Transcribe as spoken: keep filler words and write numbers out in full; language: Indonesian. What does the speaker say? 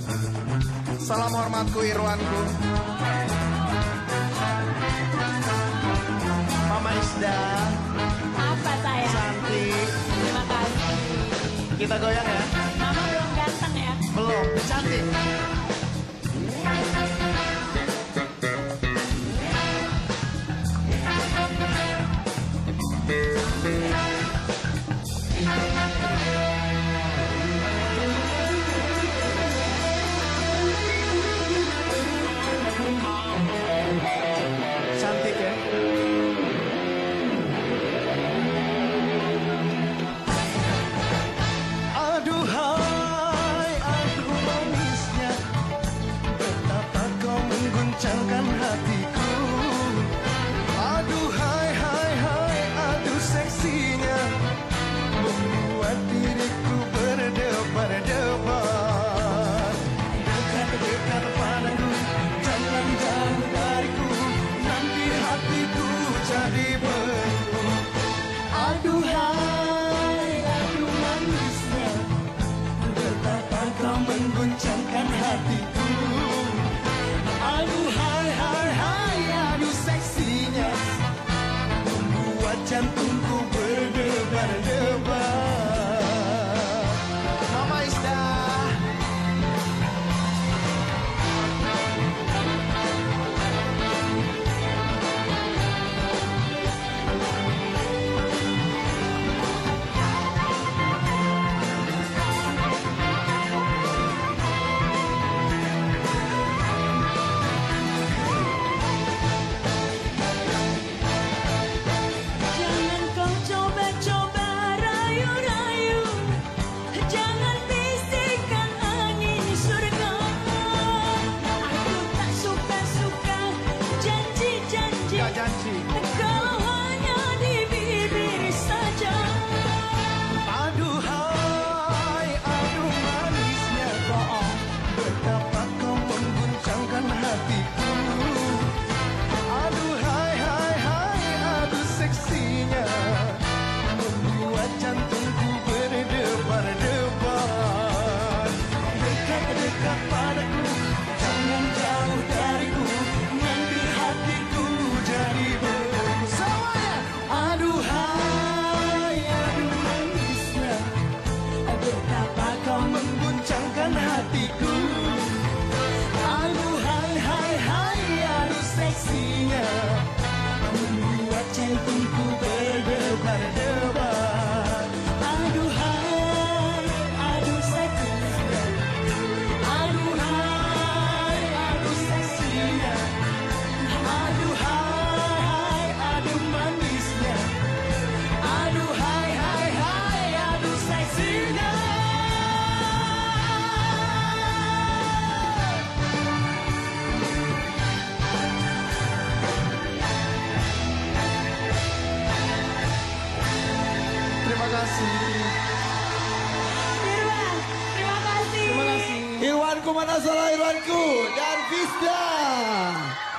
Salam hormatku Irwanku. Mama Isda. Apa sayang? Cantik. Terima kasih. Kita goyang ya. Mama belum ganteng ya? Belum, cantik. Cantik ya. Aduhai, aduh manisnya, betapa kau mengguncangkan hatiku. Aduhai, hai, hai, aduh seksinya, membuat diriku berdebar-debar. Dekat-dekat padaku, jangan jauh dariku, nanti hatiku jadi beku. Aduhai, aduh manisnya, betapa kau mengguncangkan hatiku. Aduhai, hai, hai, aduh seksinya, membuat jantungku berdebar-debar. Mama Isda. Jangan kau coba-coba rayu-rayu, jangan bisikkan angin surga. Aku tak suka-suka janji-janji, Gak janji. kalau hanya di bibir saja. Aduhai, aduh manisnya, betapa kau mengguncangkan hatiku. Aduhai, hai, hai, aduh seksinya, membuat jantungku berdebar-debar. Dekat-dekat padaku, jangan jauh dariku, nanti hatiku jadi beku. Semuanya. Aduhai, aduh manisnya, betapa kau mengguncangkan hatiku. Aduhai, hai, hai, aduh seksinya, membuat jantungku berdebar-debar. Aduhai, aduh seksinya, aduhai, aduh seksinya, aduhai, aduh manisnya, aduhai, hai, hai, aduh seksinya. Terima kasih. Irwan, terima kasih. Terima kasih. Irwanku mana salah Irwanku dan Fisda.